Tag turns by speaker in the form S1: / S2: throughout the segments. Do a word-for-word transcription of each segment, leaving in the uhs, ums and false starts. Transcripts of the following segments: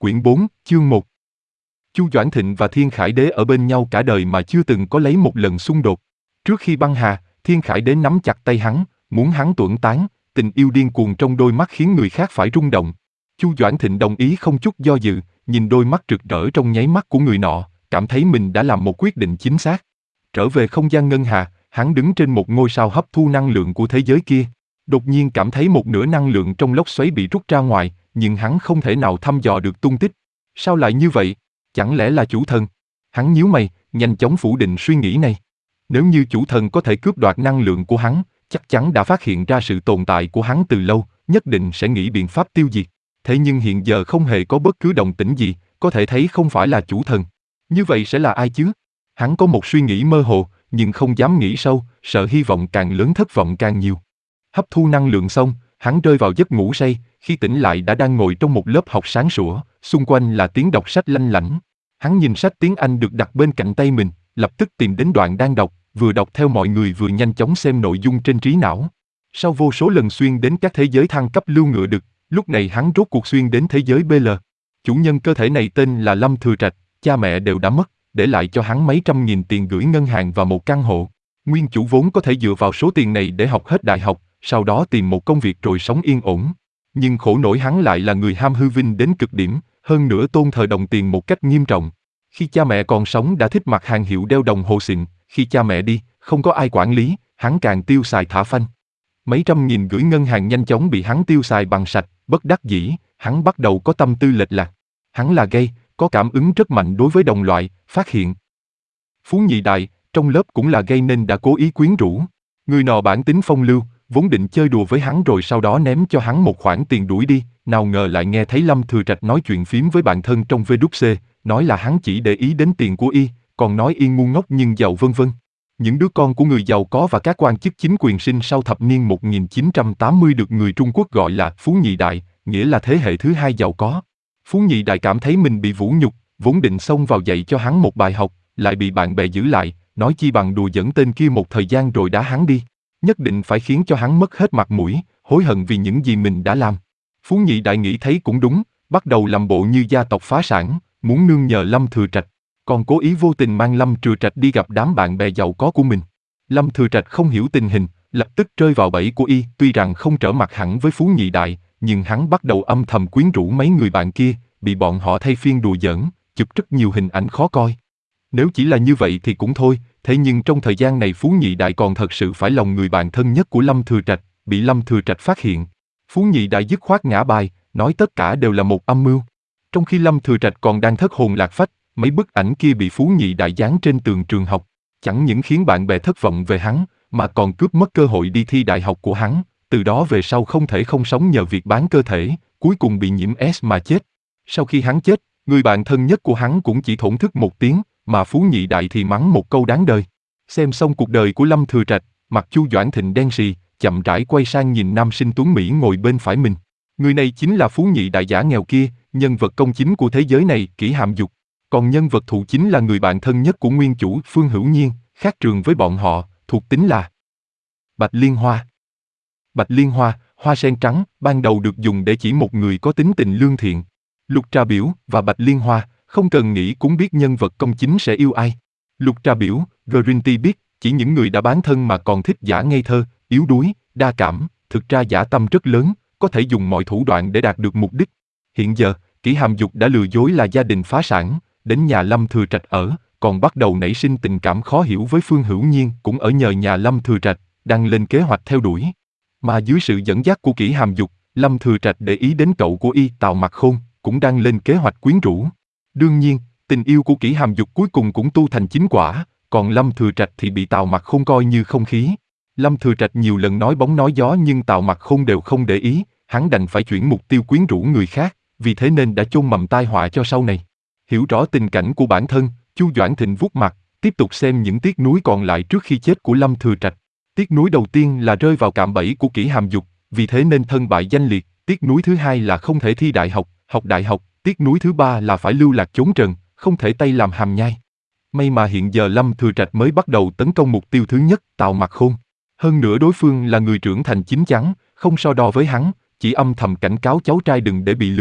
S1: Quyển bốn, chương một. Chu Doãn Thịnh và Thiên Khải Đế ở bên nhau cả đời mà chưa từng có lấy một lần xung đột. Trước khi băng hà, Thiên Khải Đế nắm chặt tay hắn, muốn hắn tuẫn tán, tình yêu điên cuồng trong đôi mắt khiến người khác phải rung động. Chu Doãn Thịnh đồng ý không chút do dự, nhìn đôi mắt rực rỡ trong nháy mắt của người nọ, cảm thấy mình đã làm một quyết định chính xác. Trở về không gian ngân hà, hắn đứng trên một ngôi sao hấp thu năng lượng của thế giới kia. Đột nhiên cảm thấy một nửa năng lượng trong lốc xoáy bị rút ra ngoài, nhưng hắn không thể nào thăm dò được tung tích. Sao lại như vậy? Chẳng lẽ là chủ thần? Hắn nhíu mày, nhanh chóng phủ định suy nghĩ này. Nếu như chủ thần có thể cướp đoạt năng lượng của hắn, chắc chắn đã phát hiện ra sự tồn tại của hắn từ lâu, nhất định sẽ nghĩ biện pháp tiêu diệt. Thế nhưng hiện giờ không hề có bất cứ động tĩnh gì, có thể thấy không phải là chủ thần. Như vậy sẽ là ai chứ? Hắn có một suy nghĩ mơ hồ, nhưng không dám nghĩ sâu, sợ hy vọng càng lớn thất vọng càng nhiều. Hấp thu năng lượng xong, hắn rơi vào giấc ngủ say, khi tỉnh lại đã đang ngồi trong một lớp học sáng sủa, xung quanh là tiếng đọc sách lanh lảnh. Hắn nhìn sách tiếng Anh được đặt bên cạnh tay mình, lập tức tìm đến đoạn đang đọc, vừa đọc theo mọi người vừa nhanh chóng xem nội dung trên trí não. Sau vô số lần xuyên đến các thế giới thăng cấp lưu ngựa đực, lúc này hắn rốt cuộc xuyên đến thế giới bê lờ. Chủ nhân cơ thể này tên là Lâm Thừa Trạch, cha mẹ đều đã mất, để lại cho hắn mấy trăm nghìn tiền gửi ngân hàng và một căn hộ. Nguyên chủ vốn có thể dựa vào số tiền này để học hết đại học, sau đó tìm một công việc rồi sống yên ổn. Nhưng khổ nổi hắn lại là người ham hư vinh đến cực điểm, hơn nữa tôn thờ đồng tiền một cách nghiêm trọng. Khi cha mẹ còn sống đã thích mặc hàng hiệu đeo đồng hồ xịn, khi cha mẹ đi, không có ai quản lý, hắn càng tiêu xài thả phanh. Mấy trăm nghìn gửi ngân hàng nhanh chóng bị hắn tiêu xài bằng sạch, bất đắc dĩ, hắn bắt đầu có tâm tư lệch lạc. Hắn là gay, có cảm ứng rất mạnh đối với đồng loại, phát hiện. Phú nhị đại, trong lớp cũng là gay nên đã cố ý quyến rũ. Người nọ bản tính phong lưu, vốn định chơi đùa với hắn rồi sau đó ném cho hắn một khoản tiền đuổi đi, nào ngờ lại nghe thấy Lâm Thừa Trạch nói chuyện phím với bạn thân trong vê kép xê, nói là hắn chỉ để ý đến tiền của y, còn nói y ngu ngốc nhưng giàu vân vân. Những đứa con của người giàu có và các quan chức chính quyền sinh sau thập niên một nghìn chín trăm tám mươi được người Trung Quốc gọi là Phú nhị đại, nghĩa là thế hệ thứ hai giàu có. Phú nhị đại cảm thấy mình bị vũ nhục, vốn định xông vào dạy cho hắn một bài học, lại bị bạn bè giữ lại, nói chi bằng đùa giỡn tên kia một thời gian rồi đá hắn đi. Nhất định phải khiến cho hắn mất hết mặt mũi, hối hận vì những gì mình đã làm. Phú nhị đại nghĩ thấy cũng đúng, bắt đầu làm bộ như gia tộc phá sản, muốn nương nhờ Lâm Thừa Trạch, còn cố ý vô tình mang Lâm Thừa Trạch đi gặp đám bạn bè giàu có của mình. Lâm Thừa Trạch không hiểu tình hình, lập tức rơi vào bẫy của y, tuy rằng không trở mặt hẳn với Phú nhị đại, nhưng hắn bắt đầu âm thầm quyến rũ mấy người bạn kia, bị bọn họ thay phiên đùa giỡn, chụp rất nhiều hình ảnh khó coi. Nếu chỉ là như vậy thì cũng thôi, thế nhưng trong thời gian này Phú nhị đại còn thật sự phải lòng người bạn thân nhất của Lâm Thừa Trạch, bị Lâm Thừa Trạch phát hiện. Phú nhị đại dứt khoát ngã bài, nói tất cả đều là một âm mưu. Trong khi Lâm Thừa Trạch còn đang thất hồn lạc phách, mấy bức ảnh kia bị Phú nhị đại dán trên tường trường học, chẳng những khiến bạn bè thất vọng về hắn, mà còn cướp mất cơ hội đi thi đại học của hắn, từ đó về sau không thể không sống nhờ việc bán cơ thể, cuối cùng bị nhiễm S mà chết. Sau khi hắn chết, người bạn thân nhất của hắn cũng chỉ thổn thức một tiếng, mà Phú nhị đại thì mắng một câu đáng đời. Xem xong cuộc đời của Lâm Thừa Trạch, mặt Chu Doãn Thịnh đen sì, chậm rãi quay sang nhìn nam sinh tuấn Mỹ ngồi bên phải mình. Người này chính là Phú nhị đại giả nghèo kia, nhân vật công chính của thế giới này, Kỷ Hàm Dục. Còn nhân vật phụ chính là người bạn thân nhất của nguyên chủ, Phương Hữu Nhiên, khác trường với bọn họ, thuộc tính là Bạch Liên Hoa. Bạch Liên Hoa, hoa sen trắng, ban đầu được dùng để chỉ một người có tính tình lương thiện. Lục Trà Biểu và Bạch Liên Hoa, không cần nghĩ cũng biết nhân vật công chính sẽ yêu ai. Lục Trà Biểu, Grinty biết, chỉ những người đã bán thân mà còn thích giả ngây thơ, yếu đuối, đa cảm, thực ra dã tâm rất lớn, có thể dùng mọi thủ đoạn để đạt được mục đích. Hiện giờ, Kỷ Hàm Dục đã lừa dối là gia đình phá sản, đến nhà Lâm Thừa Trạch ở, còn bắt đầu nảy sinh tình cảm khó hiểu với Phương Hữu Nhiên cũng ở nhờ nhà Lâm Thừa Trạch, đang lên kế hoạch theo đuổi. Mà dưới sự dẫn dắt của Kỷ Hàm Dục, Lâm Thừa Trạch để ý đến cậu của y, Tào Mặc Khôn, cũng đang lên kế hoạch quyến rũ. Đương nhiên, tình yêu của Kỷ Hàm Dục cuối cùng cũng tu thành chính quả, còn Lâm Thừa Trạch thì bị Tào Mặc Khôn coi như không khí. Lâm Thừa Trạch nhiều lần nói bóng nói gió nhưng Tào Mặc Khôn đều không để ý, hắn đành phải chuyển mục tiêu quyến rũ người khác, vì thế nên đã chôn mầm tai họa cho sau này. Hiểu rõ tình cảnh của bản thân, Chu Doãn Thịnh vuốt mặt, tiếp tục xem những tiếc nuối còn lại trước khi chết của Lâm Thừa Trạch. Tiếc nuối đầu tiên là rơi vào cạm bẫy của Kỷ Hàm Dục, vì thế nên thân bại danh liệt. Tiếc nuối thứ hai là không thể thi đại học, học đại học. Tiếc nuối thứ ba là phải lưu lạc chốn trần, không thể tay làm hàm nhai. May mà hiện giờ Lâm Thừa Trạch mới bắt đầu tấn công mục tiêu thứ nhất, Tào Mặc Khôn. Hơn nữa đối phương là người trưởng thành chín chắn, không so đo với hắn, chỉ âm thầm cảnh cáo cháu trai đừng để bị lừa.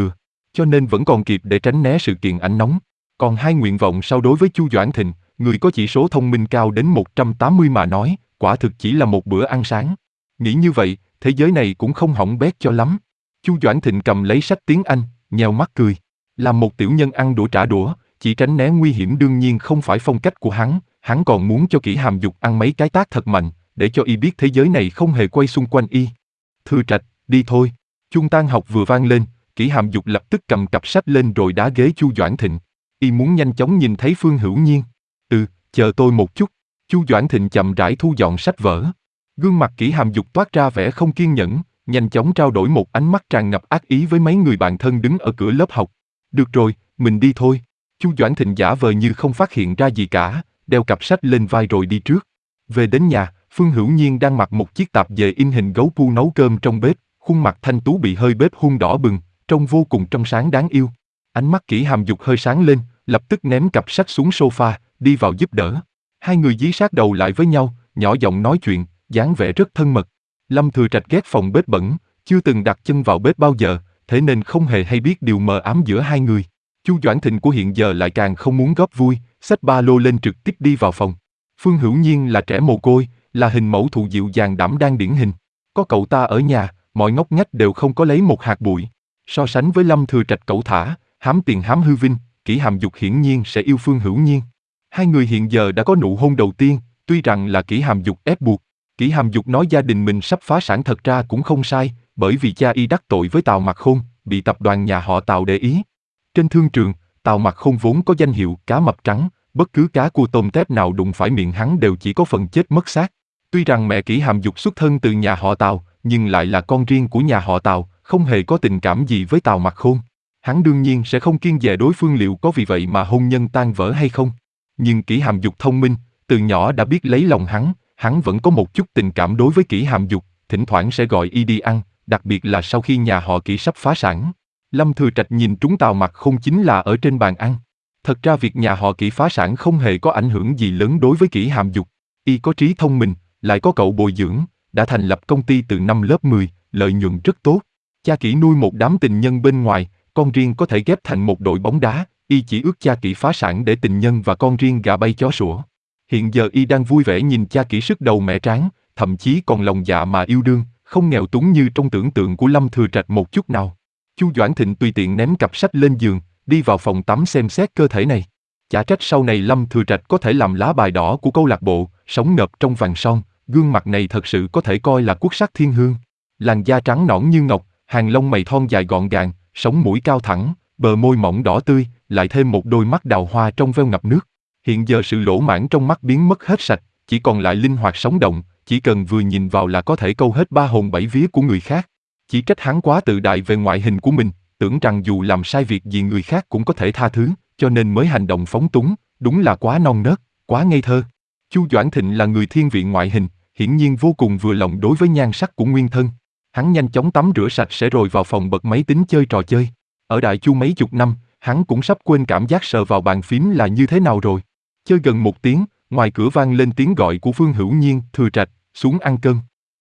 S1: cho nên vẫn còn kịp để tránh né sự kiện ảnh nóng. Còn hai nguyện vọng sau đối với Chu Doãn Thịnh, người có chỉ số thông minh cao đến một trăm tám mươi mà nói, quả thực chỉ là một bữa ăn sáng. Nghĩ như vậy, thế giới này cũng không hỏng bét cho lắm. Chu Doãn Thịnh cầm lấy sách tiếng Anh, nheo mắt cười. Làm một tiểu nhân ăn đũa trả đũa, chỉ tránh né nguy hiểm đương nhiên không phải phong cách của hắn, hắn còn muốn cho Kỷ Hàm Dục ăn mấy cái tát thật mạnh, để cho y biết thế giới này không hề quay xung quanh y. Thư Trạch, đi thôi. Chuông tan học vừa vang lên, Kỷ Hàm Dục lập tức cầm cặp sách lên rồi đá ghế Chu Doãn Thịnh. Y muốn nhanh chóng nhìn thấy Phương Hữu Nhiên. Ừ, chờ tôi một chút. Chu Doãn Thịnh chậm rãi thu dọn sách vở. Gương mặt Kỷ Hàm Dục toát ra vẻ không kiên nhẫn, nhanh chóng trao đổi một ánh mắt tràn ngập ác ý với mấy người bạn thân đứng ở cửa lớp học. Được rồi, mình đi thôi. Chu Doãn Thịnh giả vờ như không phát hiện ra gì cả, đeo cặp sách lên vai rồi đi trước. Về đến nhà, Phương Hữu Nhiên đang mặc một chiếc tạp dề in hình gấu pu nấu cơm trong bếp, khuôn mặt thanh tú bị hơi bếp hun đỏ bừng, trông vô cùng trong sáng đáng yêu. Ánh mắt Kỷ Hàm Dục hơi sáng lên, lập tức ném cặp sách xuống sofa, đi vào giúp đỡ. Hai người dí sát đầu lại với nhau, nhỏ giọng nói chuyện, dáng vẻ rất thân mật. Lâm Thừa Trạch ghét phòng bếp bẩn, chưa từng đặt chân vào bếp bao giờ, thế nên không hề hay biết điều mờ ám giữa hai người. Chu Doãn Thịnh của hiện giờ lại càng không muốn góp vui, xách ba lô lên trực tiếp đi vào phòng. Phương Hữu Nhiên là trẻ mồ côi, là hình mẫu thụ dịu dàng đảm đang điển hình. Có cậu ta ở nhà, mọi ngóc ngách đều không có lấy một hạt bụi. So sánh với Lâm Thừa Trạch cẩu thả, hám tiền hám hư vinh, Kỷ Hàm Dục hiển nhiên sẽ yêu Phương Hữu Nhiên. Hai người hiện giờ đã có nụ hôn đầu tiên, tuy rằng là Kỷ Hàm Dục ép buộc. Kỷ Hàm Dục nói gia đình mình sắp phá sản thật ra cũng không sai, bởi vì cha y đắc tội với Tào Mặc Khôn, bị tập đoàn nhà họ Tào để ý. Trên thương trường, Tào Mặc Khôn vốn có danh hiệu cá mập trắng, bất cứ cá cua tôm tép nào đụng phải miệng hắn đều chỉ có phần chết mất xác. Tuy rằng mẹ Kỷ Hàm Dục xuất thân từ nhà họ Tào, nhưng lại là con riêng của nhà họ Tào, không hề có tình cảm gì với Tào Mặc Khôn. Hắn đương nhiên sẽ không kiêng dè đối phương liệu có vì vậy mà hôn nhân tan vỡ hay không. Nhưng Kỷ Hàm Dục thông minh, từ nhỏ đã biết lấy lòng hắn, hắn vẫn có một chút tình cảm đối với Kỷ Hàm Dục, thỉnh thoảng sẽ gọi y đi ăn, đặc biệt là sau khi nhà họ Kỷ sắp phá sản. Lâm Thừa Trạch nhìn trúng Tào Mặc Khôn chính là ở trên bàn ăn. Thật ra việc nhà họ Kỷ phá sản không hề có ảnh hưởng gì lớn đối với Kỷ Hàm Dục. Y có trí thông minh, lại có cậu bồi dưỡng, đã thành lập công ty từ năm lớp mười, lợi nhuận rất tốt. Cha Kỷ nuôi một đám tình nhân bên ngoài, con riêng có thể ghép thành một đội bóng đá, y chỉ ước cha Kỷ phá sản để tình nhân và con riêng gà bay chó sủa. Hiện giờ y đang vui vẻ nhìn cha Kỷ sức đầu mẹ tráng, thậm chí còn lòng dạ mà yêu đương, không nghèo túng như trong tưởng tượng của Lâm Thừa Trạch một chút nào. Chu Doãn Thịnh tùy tiện ném cặp sách lên giường, đi vào phòng tắm xem xét cơ thể này. Chả trách sau này Lâm Thừa Trạch có thể làm lá bài đỏ của câu lạc bộ, sống ngợp trong vàng son, gương mặt này thật sự có thể coi là quốc sắc thiên hương. Làn da trắng nõn như ngọc, hàng lông mày thon dài gọn gàng, sống mũi cao thẳng, bờ môi mỏng đỏ tươi, lại thêm một đôi mắt đào hoa trong veo ngập nước. Hiện giờ sự lỗ mãng trong mắt biến mất hết sạch, chỉ còn lại linh hoạt sống động, chỉ cần vừa nhìn vào là có thể câu hết ba hồn bảy vía của người khác. Chỉ trách hắn quá tự đại về ngoại hình của mình, tưởng rằng dù làm sai việc gì người khác cũng có thể tha thứ, cho nên mới hành động phóng túng, đúng là quá non nớt, quá ngây thơ. Chu Doãn Thịnh là người thiên vị ngoại hình, hiển nhiên vô cùng vừa lòng đối với nhan sắc của nguyên thân. Hắn nhanh chóng tắm rửa sạch sẽ rồi vào phòng bật máy tính chơi trò chơi. Ở Đại Chu mấy chục năm, hắn cũng sắp quên cảm giác sờ vào bàn phím là như thế nào rồi. Chơi gần một tiếng, ngoài cửa vang lên tiếng gọi của Phương Hữu Nhiên, Thừa Trạch, xuống ăn cơm.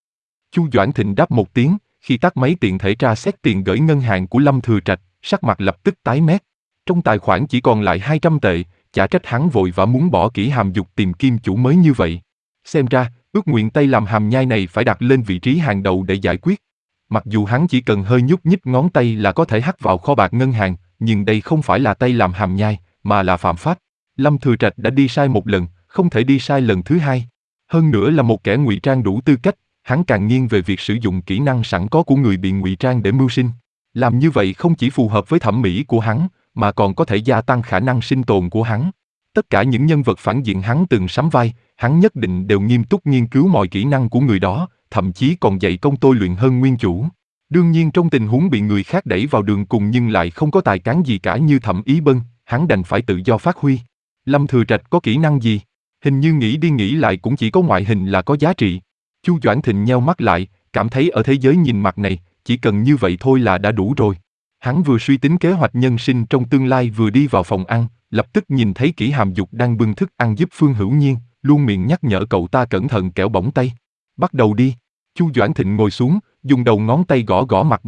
S1: Chu Doãn Thịnh đáp một tiếng, khi tắt máy tiện thể tra xét tiền gửi ngân hàng của Lâm Thừa Trạch, sắc mặt lập tức tái mét. Trong tài khoản chỉ còn lại hai trăm tệ, chả trách hắn vội vã muốn bỏ Kỷ Hàm Dục tìm kim chủ mới như vậy. Xem ra, ước nguyện Tây làm hàm nhai này phải đặt lên vị trí hàng đầu để giải quyết. Mặc dù hắn chỉ cần hơi nhúc nhích ngón tay là có thể hắt vào kho bạc ngân hàng, nhưng đây không phải là Tây làm hàm nhai, mà là phạm pháp. Lâm Thừa Trạch đã đi sai một lần, không thể đi sai lần thứ hai. Hơn nữa là một kẻ ngụy trang đủ tư cách, hắn càng nghiêng về việc sử dụng kỹ năng sẵn có của người bị ngụy trang để mưu sinh. Làm như vậy không chỉ phù hợp với thẩm mỹ của hắn, mà còn có thể gia tăng khả năng sinh tồn của hắn. Tất cả những nhân vật phản diện hắn từng sắm vai, hắn nhất định đều nghiêm túc nghiên cứu mọi kỹ năng của người đó, thậm chí còn dạy công tôi luyện hơn nguyên chủ. Đương nhiên trong tình huống bị người khác đẩy vào đường cùng nhưng lại không có tài cán gì cả như Thẩm Ý Bân, hắn đành phải tự do phát huy. Lâm Thừa Trạch có kỹ năng gì? Hình như nghĩ đi nghĩ lại cũng chỉ có ngoại hình là có giá trị. Chu Doãn Thịnh nheo mắt lại, cảm thấy ở thế giới nhìn mặt này, chỉ cần như vậy thôi là đã đủ rồi. Hắn vừa suy tính kế hoạch nhân sinh trong tương lai vừa đi vào phòng ăn, lập tức nhìn thấy Kỷ Hàm Dục đang bưng thức ăn giúp Phương Hữu Nhiên, luôn miệng nhắc nhở cậu ta cẩn thận kẻo bỏng tay. Bắt đầu đi. Chu Doãn Thịnh ngồi xuống, dùng đầu ngón tay gõ gõ mặt bàn,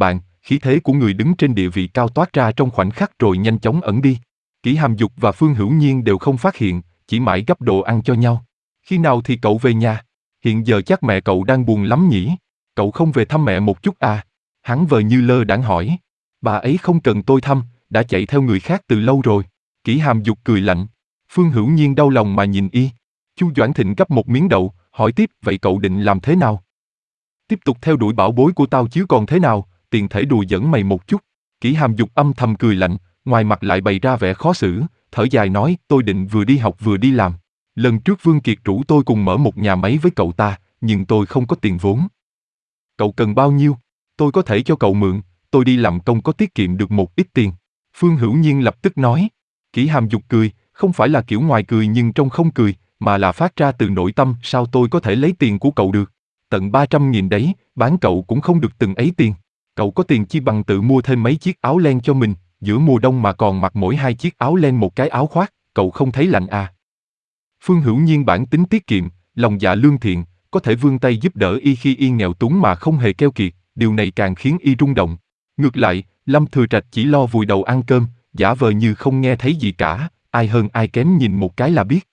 S1: khí thế của người đứng trên địa vị cao toát ra trong khoảnh khắc rồi nhanh chóng ẩn đi. Kỷ Hàm Dục và Phương Hữu Nhiên đều không phát hiện, chỉ mãi gấp đồ ăn cho nhau. Khi nào thì cậu về nhà? Hiện giờ chắc mẹ cậu đang buồn lắm nhỉ? Cậu không về thăm mẹ một chút à? Hắn vờ như lơ đãng hỏi. Bà ấy không cần tôi thăm, đã chạy theo người khác từ lâu rồi. Kỷ Hàm Dục cười lạnh. Phương Hữu Nhiên đau lòng mà nhìn y. Chu Doãn Thịnh gắp một miếng đậu, hỏi tiếp, vậy cậu định làm thế nào? Tiếp tục theo đuổi bảo bối của tao chứ còn thế nào, tiền thể đùa giỡn mày một chút. Kỷ Hàm Dục âm thầm cười lạnh, ngoài mặt lại bày ra vẻ khó xử, thở dài nói, tôi định vừa đi học vừa đi làm. Lần trước Vương Kiệt rủ tôi cùng mở một nhà máy với cậu ta, nhưng tôi không có tiền vốn. Cậu cần bao nhiêu? Tôi có thể cho cậu mượn, tôi đi làm công có tiết kiệm được một ít tiền. Phương Hữu Nhiên lập tức nói. Kỷ Hàm Dục cười, không phải là kiểu ngoài cười nhưng trong không cười, mà là phát ra từ nội tâm, sao tôi có thể lấy tiền của cậu được? Tận ba trăm nghìn đấy, bán cậu cũng không được từng ấy tiền. Cậu có tiền chi bằng tự mua thêm mấy chiếc áo len cho mình, giữa mùa đông mà còn mặc mỗi hai chiếc áo len một cái áo khoác, cậu không thấy lạnh à? Phương Hữu Nhiên bản tính tiết kiệm, lòng dạ lương thiện, có thể vươn tay giúp đỡ y khi y nghèo túng mà không hề keo kiệt, điều này càng khiến y rung động. Ngược lại, Lâm Thừa Trạch chỉ lo vùi đầu ăn cơm, giả vờ như không nghe thấy gì cả, ai hơn ai kém nhìn một cái là biết.